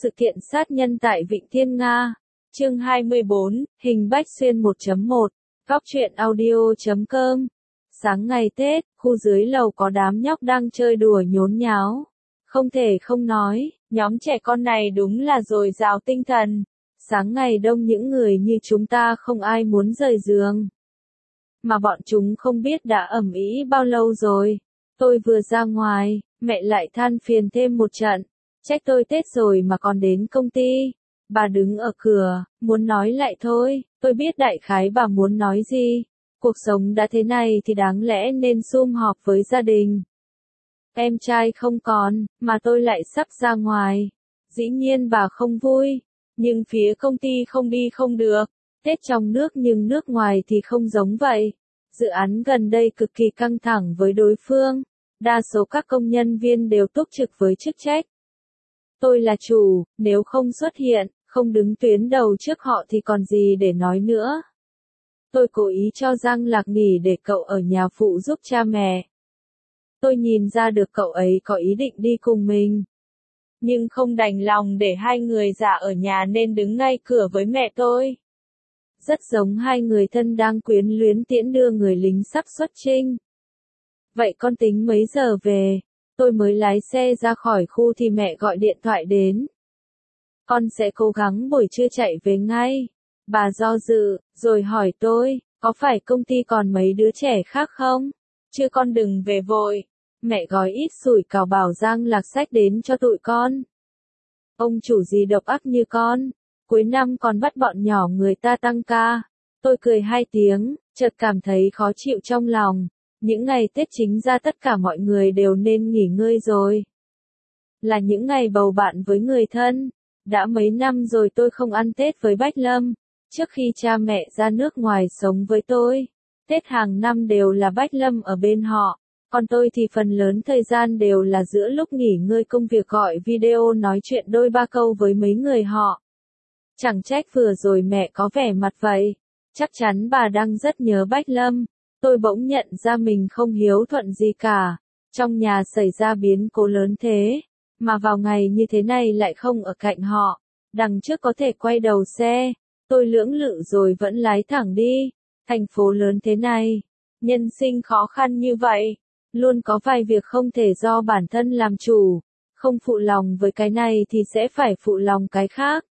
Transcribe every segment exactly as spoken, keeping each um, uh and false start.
sự kiện sát nhân tại Vịnh Thiên Nga. Chương hai mươi bốn, hình Bách Xuyên một chấm một, góc truyện audio chấm com. Sáng ngày Tết, khu dưới lầu có đám nhóc đang chơi đùa nhốn nháo. Không thể không nói, nhóm trẻ con này đúng là dồi dào tinh thần. Sáng ngày đông những người như chúng ta không ai muốn rời giường. Mà bọn chúng không biết đã ầm ĩ bao lâu rồi. Tôi vừa ra ngoài, mẹ lại than phiền thêm một trận. Trách tôi Tết rồi mà còn đến công ty. Bà đứng ở cửa, muốn nói lại thôi, tôi biết đại khái bà muốn nói gì. Cuộc sống đã thế này thì đáng lẽ nên sum họp với gia đình. Em trai không còn, mà tôi lại sắp ra ngoài. Dĩ nhiên bà không vui, nhưng phía công ty không đi không được. Tết trong nước nhưng nước ngoài thì không giống vậy. Dự án gần đây cực kỳ căng thẳng với đối phương. Đa số các công nhân viên đều túc trực với chức trách. Tôi là chủ, nếu không xuất hiện, không đứng tuyến đầu trước họ thì còn gì để nói nữa. Tôi cố ý cho Giang Lạc nghỉ để cậu ở nhà phụ giúp cha mẹ. Tôi nhìn ra được cậu ấy có ý định đi cùng mình. Nhưng không đành lòng để hai người già ở nhà nên đứng ngay cửa với mẹ tôi. Rất giống hai người thân đang quyến luyến tiễn đưa người lính sắp xuất chinh. Vậy con tính mấy giờ về? Tôi mới lái xe ra khỏi khu thì mẹ gọi điện thoại đến. Con sẽ cố gắng buổi trưa chạy về ngay. Bà do dự, rồi hỏi tôi, có phải công ty còn mấy đứa trẻ khác không? Chứ con đừng về vội. Mẹ gói ít sủi cảo bảo Giang Lạc xách đến cho tụi con. Ông chủ gì độc ác như con. Cuối năm còn bắt bọn nhỏ người ta tăng ca. Tôi cười hai tiếng, chợt cảm thấy khó chịu trong lòng. Những ngày Tết chính ra tất cả mọi người đều nên nghỉ ngơi rồi. Là những ngày bầu bạn với người thân. Đã mấy năm rồi tôi không ăn Tết với Bách Lâm. Trước khi cha mẹ ra nước ngoài sống với tôi, Tết hàng năm đều là Bách Lâm ở bên họ. Còn tôi thì phần lớn thời gian đều là giữa lúc nghỉ ngơi công việc gọi video nói chuyện đôi ba câu với mấy người họ. Chẳng trách vừa rồi mẹ có vẻ mặt vậy. Chắc chắn bà đang rất nhớ Bách Lâm. Tôi bỗng nhận ra mình không hiếu thuận gì cả. Trong nhà xảy ra biến cố lớn thế, mà vào ngày như thế này lại không ở cạnh họ. Đằng trước có thể quay đầu xe. Tôi lưỡng lự rồi vẫn lái thẳng đi. Thành phố lớn thế này, nhân sinh khó khăn như vậy, luôn có vài việc không thể do bản thân làm chủ. Không phụ lòng với cái này thì sẽ phải phụ lòng cái khác.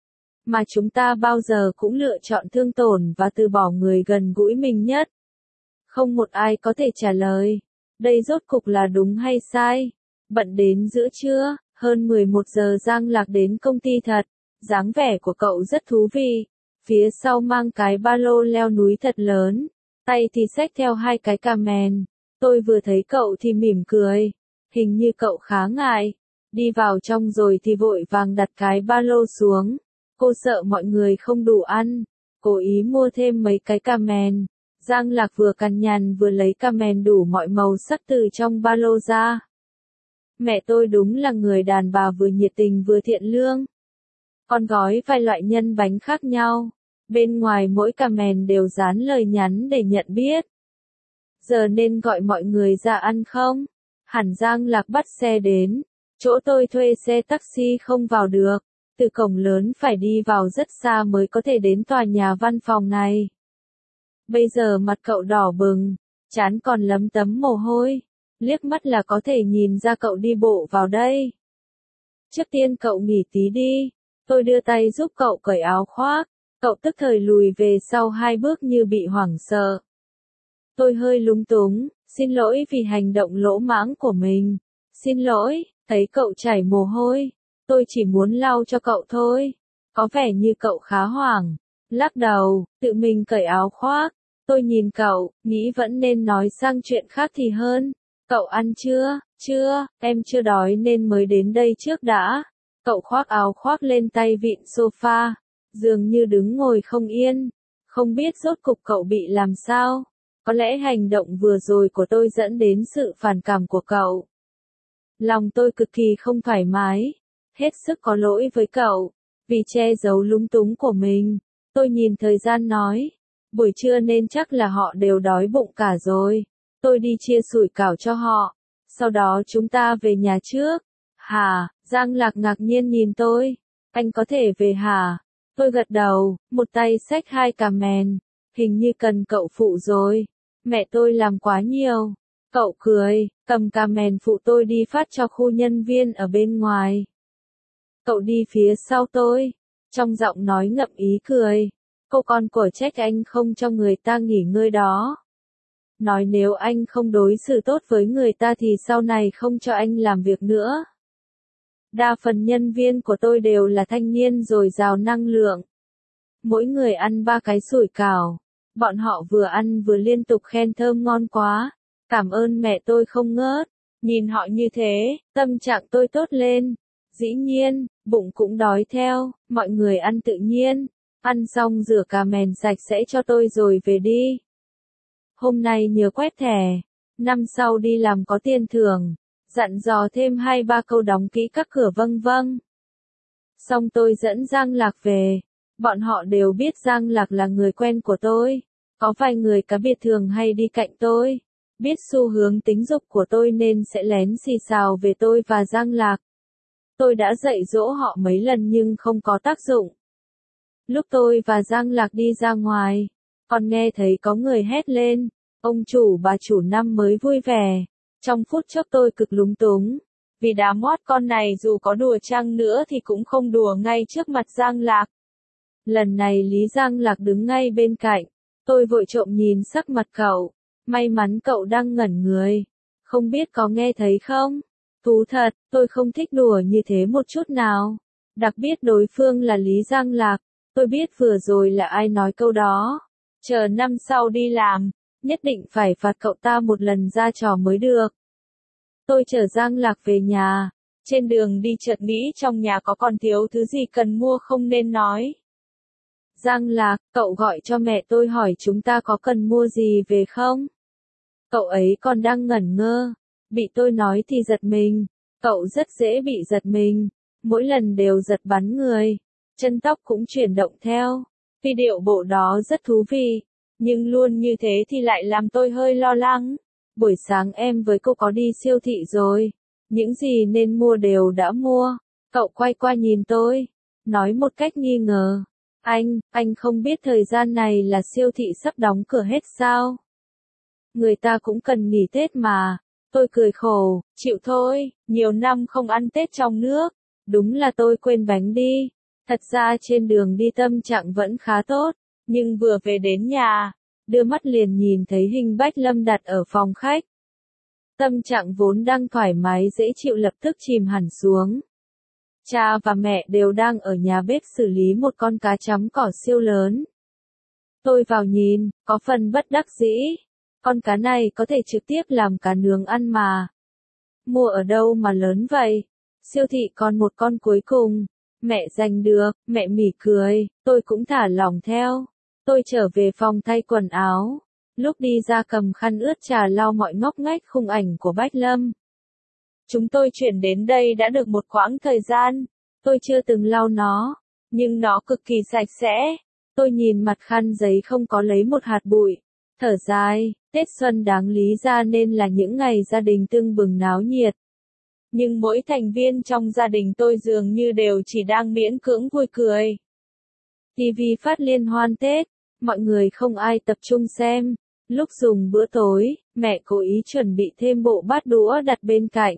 Mà chúng ta bao giờ cũng lựa chọn thương tổn và từ bỏ người gần gũi mình nhất. Không một ai có thể trả lời. Đây rốt cục là đúng hay sai? Bận đến giữa trưa, hơn mười một giờ Giang Lạc đến công ty thật. Dáng vẻ của cậu rất thú vị. Phía sau mang cái ba lô leo núi thật lớn. Tay thì xách theo hai cái cà mèn. Tôi vừa thấy cậu thì mỉm cười. Hình như cậu khá ngại. Đi vào trong rồi thì vội vàng đặt cái ba lô xuống. Cô sợ mọi người không đủ ăn. Cố ý mua thêm mấy cái cà mèn. Giang Lạc vừa cằn nhằn vừa lấy cà mèn đủ mọi màu sắc từ trong ba lô ra. Mẹ tôi đúng là người đàn bà vừa nhiệt tình vừa thiện lương. Con gói vài loại nhân bánh khác nhau. Bên ngoài mỗi cà mèn đều dán lời nhắn để nhận biết. Giờ nên gọi mọi người ra ăn không? Hẳn Giang Lạc bắt xe đến. Chỗ tôi thuê xe taxi không vào được. Từ cổng lớn phải đi vào rất xa mới có thể đến tòa nhà văn phòng này. Bây giờ mặt cậu đỏ bừng, trán còn lấm tấm mồ hôi. Liếc mắt là có thể nhìn ra cậu đi bộ vào đây. Trước tiên cậu nghỉ tí đi. Tôi đưa tay giúp cậu cởi áo khoác. Cậu tức thời lùi về sau hai bước như bị hoảng sợ. Tôi hơi lúng túng, xin lỗi vì hành động lỗ mãng của mình. Xin lỗi, thấy cậu chảy mồ hôi. Tôi chỉ muốn lau cho cậu thôi. Có vẻ như cậu khá hoảng. Lắc đầu, tự mình cởi áo khoác. Tôi nhìn cậu, nghĩ vẫn nên nói sang chuyện khác thì hơn. Cậu ăn chưa? Chưa, em chưa đói nên mới đến đây trước đã. Cậu khoác áo khoác lên tay vịn sofa. Dường như đứng ngồi không yên. Không biết rốt cục cậu bị làm sao. Có lẽ hành động vừa rồi của tôi dẫn đến sự phản cảm của cậu. Lòng tôi cực kỳ không thoải mái. Hết sức có lỗi với cậu. Vì che giấu lúng túng của mình. Tôi nhìn thời gian nói. Buổi trưa nên chắc là họ đều đói bụng cả rồi. Tôi đi chia sủi cảo cho họ. Sau đó chúng ta về nhà trước. Hà, Giang Lạc ngạc nhiên nhìn tôi. Anh có thể về hả? Tôi gật đầu, một tay xách hai cà mèn. Hình như cần cậu phụ rồi. Mẹ tôi làm quá nhiều. Cậu cười, cầm cà mèn phụ tôi đi phát cho khu nhân viên ở bên ngoài. Cậu đi phía sau tôi. Trong giọng nói ngậm ý cười. Cô con của trách anh không cho người ta nghỉ ngơi đó. Nói nếu anh không đối xử tốt với người ta thì sau này không cho anh làm việc nữa. Đa phần nhân viên của tôi đều là thanh niên dồi dào năng lượng. Mỗi người ăn ba cái sủi cảo. Bọn họ vừa ăn vừa liên tục khen thơm ngon quá. Cảm ơn mẹ tôi không ngớt. Nhìn họ như thế, tâm trạng tôi tốt lên. Dĩ nhiên, bụng cũng đói theo, mọi người ăn tự nhiên. Ăn xong rửa cà mèn sạch sẽ cho tôi rồi về đi. Hôm nay nhớ quét thẻ. Năm sau đi làm có tiền thưởng. Dặn dò thêm hai ba câu đóng kỹ các cửa vâng vâng. Xong tôi dẫn Giang Lạc về. Bọn họ đều biết Giang Lạc là người quen của tôi. Có vài người cá biệt thường hay đi cạnh tôi. Biết xu hướng tính dục của tôi nên sẽ lén xì xào về tôi và Giang Lạc. Tôi đã dạy dỗ họ mấy lần nhưng không có tác dụng. Lúc tôi và Giang Lạc đi ra ngoài, còn nghe thấy có người hét lên, ông chủ bà chủ năm mới vui vẻ. Trong phút chốc tôi cực lúng túng, vì đám mót con này dù có đùa chăng nữa thì cũng không đùa ngay trước mặt Giang Lạc. Lần này Lý Giang Lạc đứng ngay bên cạnh, tôi vội trộm nhìn sắc mặt cậu, may mắn cậu đang ngẩn người, không biết có nghe thấy không? Thú thật, tôi không thích đùa như thế một chút nào, đặc biệt đối phương là Lý Giang Lạc, tôi biết vừa rồi là ai nói câu đó, chờ năm sau đi làm, nhất định phải phạt cậu ta một lần ra trò mới được. Tôi chở Giang Lạc về nhà, trên đường đi chợt nghĩ trong nhà có còn thiếu thứ gì cần mua không nên nói. Giang Lạc, cậu gọi cho mẹ tôi hỏi chúng ta có cần mua gì về không? Cậu ấy còn đang ngẩn ngơ, bị tôi nói thì giật mình, cậu rất dễ bị giật mình, mỗi lần đều giật bắn người, chân tóc cũng chuyển động theo, vì điệu bộ đó rất thú vị, nhưng luôn như thế thì lại làm tôi hơi lo lắng. Buổi sáng em với cô có đi siêu thị rồi, những gì nên mua đều đã mua, cậu quay qua nhìn tôi, nói một cách nghi ngờ. Anh, anh không biết thời gian này là siêu thị sắp đóng cửa hết sao? Người ta cũng cần nghỉ Tết mà. Tôi cười khổ, chịu thôi, nhiều năm không ăn Tết trong nước. Đúng là tôi quên bánh đi. Thật ra trên đường đi tâm trạng vẫn khá tốt, nhưng vừa về đến nhà, đưa mắt liền nhìn thấy hình Bách Lâm đặt ở phòng khách. Tâm trạng vốn đang thoải mái dễ chịu lập tức chìm hẳn xuống. Cha và mẹ đều đang ở nhà bếp xử lý một con cá chấm cỏ siêu lớn. Tôi vào nhìn, có phần bất đắc dĩ. Con cá này có thể trực tiếp làm cá nướng ăn mà. Mua ở đâu mà lớn vậy? Siêu thị còn một con cuối cùng. Mẹ giành được, mẹ mỉm cười, tôi cũng thả lỏng theo. Tôi trở về phòng thay quần áo. Lúc đi ra cầm khăn ướt trà lau mọi ngóc ngách khung ảnh của Bách Lâm. Chúng tôi chuyển đến đây đã được một quãng thời gian, tôi chưa từng lau nó, nhưng nó cực kỳ sạch sẽ. Tôi nhìn mặt khăn giấy không có lấy một hạt bụi, thở dài, Tết xuân đáng lý ra nên là những ngày gia đình tưng bừng náo nhiệt. Nhưng mỗi thành viên trong gia đình tôi dường như đều chỉ đang miễn cưỡng vui cười. ti vi phát liên hoan Tết, mọi người không ai tập trung xem. Lúc dùng bữa tối, mẹ cố ý chuẩn bị thêm bộ bát đũa đặt bên cạnh.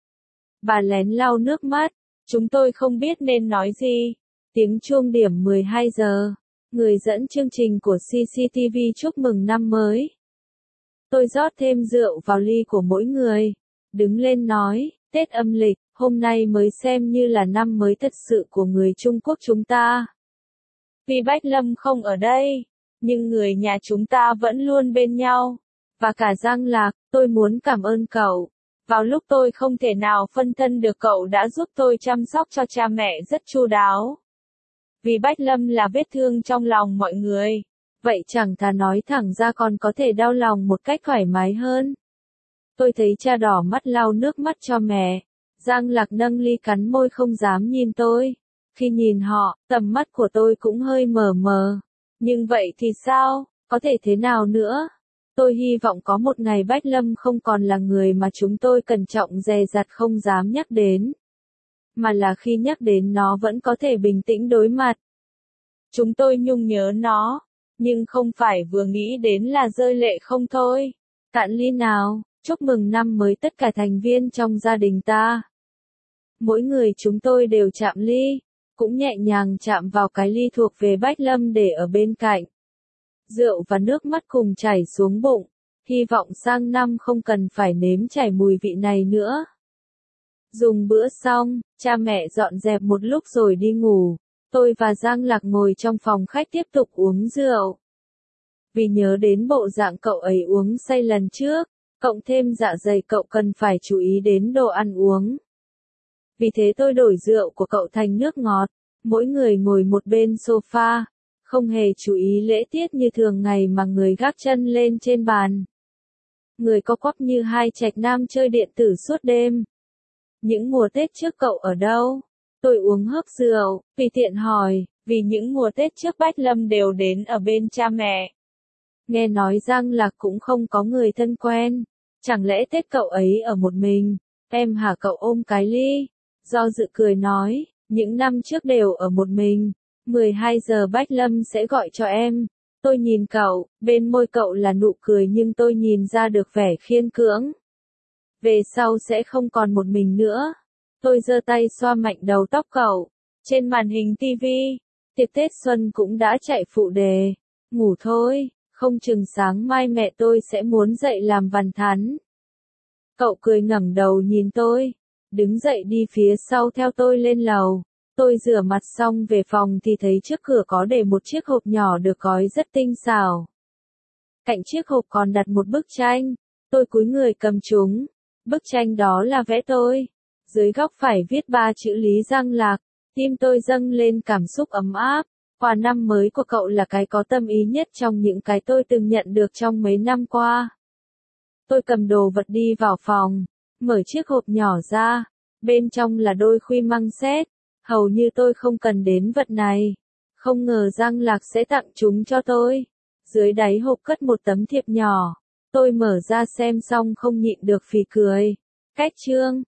Bà lén lau nước mắt, chúng tôi không biết nên nói gì. Tiếng chuông điểm mười hai giờ, người dẫn chương trình của xê xê tê vê chúc mừng năm mới. Tôi rót thêm rượu vào ly của mỗi người, đứng lên nói, Tết âm lịch, hôm nay mới xem như là năm mới thật sự của người Trung Quốc chúng ta. Vì Bách Lâm không ở đây, nhưng người nhà chúng ta vẫn luôn bên nhau. Và cả Giang Lạc, tôi muốn cảm ơn cậu. Vào lúc tôi không thể nào phân thân được cậu đã giúp tôi chăm sóc cho cha mẹ rất chu đáo. Vì Bách Lâm là vết thương trong lòng mọi người. Vậy chẳng thà nói thẳng ra còn có thể đau lòng một cách thoải mái hơn. Tôi thấy cha đỏ mắt lau nước mắt cho mẹ. Giang Lạc nâng ly cắn môi không dám nhìn tôi. Khi nhìn họ, tầm mắt của tôi cũng hơi mờ mờ. Nhưng vậy thì sao? Có thể thế nào nữa? Tôi hy vọng có một ngày Bách Lâm không còn là người mà chúng tôi cẩn trọng dè dặt không dám nhắc đến. mà là khi nhắc đến nó vẫn có thể bình tĩnh đối mặt. Chúng tôi nhung nhớ nó, nhưng không phải vừa nghĩ đến là rơi lệ không thôi. Cạn ly nào, chúc mừng năm mới tất cả thành viên trong gia đình ta. Mỗi người chúng tôi đều chạm ly, cũng nhẹ nhàng chạm vào cái ly thuộc về Bách Lâm để ở bên cạnh. Rượu và nước mắt cùng chảy xuống bụng, hy vọng sang năm không cần phải nếm trải mùi vị này nữa. Dùng bữa xong, cha mẹ dọn dẹp một lúc rồi đi ngủ, tôi và Giang Lạc ngồi trong phòng khách tiếp tục uống rượu. Vì nhớ đến bộ dạng cậu ấy uống say lần trước, cộng thêm dạ dày cậu cần phải chú ý đến đồ ăn uống. Vì thế tôi đổi rượu của cậu thành nước ngọt, mỗi người ngồi một bên sofa, không hề chú ý lễ tiết như thường ngày mà người gác chân lên trên bàn. Người co quắp như hai trạch nam chơi điện tử suốt đêm. Những mùa Tết trước cậu ở đâu? Tôi uống hớp rượu, vì tiện hỏi, vì những mùa Tết trước Bách Lâm đều đến ở bên cha mẹ. Nghe nói Giang Lạc cũng không có người thân quen, chẳng lẽ Tết cậu ấy ở một mình? Em hả? Cậu ôm cái ly, do dự cười nói, những năm trước đều ở một mình, mười hai giờ Bách Lâm sẽ gọi cho em. Tôi nhìn cậu, bên môi cậu là nụ cười nhưng tôi nhìn ra được vẻ khiên cưỡng. Về sau sẽ không còn một mình nữa. Tôi giơ tay xoa mạnh đầu tóc cậu. Trên màn hình ti vi, tiệc Tết Xuân cũng đã chạy phụ đề. Ngủ thôi, không chừng sáng mai mẹ tôi sẽ muốn dậy làm vằn thắn. Cậu cười ngẩng đầu nhìn tôi, đứng dậy đi phía sau theo tôi lên lầu. Tôi rửa mặt xong về phòng thì thấy trước cửa có để một chiếc hộp nhỏ được gói rất tinh xảo. Cạnh chiếc hộp còn đặt một bức tranh. Tôi cúi người cầm chúng. Bức tranh đó là vẽ tôi. Dưới góc phải viết ba chữ Lý Giang Lạc. Tim tôi dâng lên cảm xúc ấm áp. Quà năm mới của cậu là cái có tâm ý nhất trong những cái tôi từng nhận được trong mấy năm qua. Tôi cầm đồ vật đi vào phòng, mở chiếc hộp nhỏ ra. Bên trong là đôi khuy măng xét. Hầu như tôi không cần đến vật này. Không ngờ Giang Lạc sẽ tặng chúng cho tôi. Dưới đáy hộp cất một tấm thiệp nhỏ. Tôi mở ra xem xong không nhịn được phì cười. Cách chương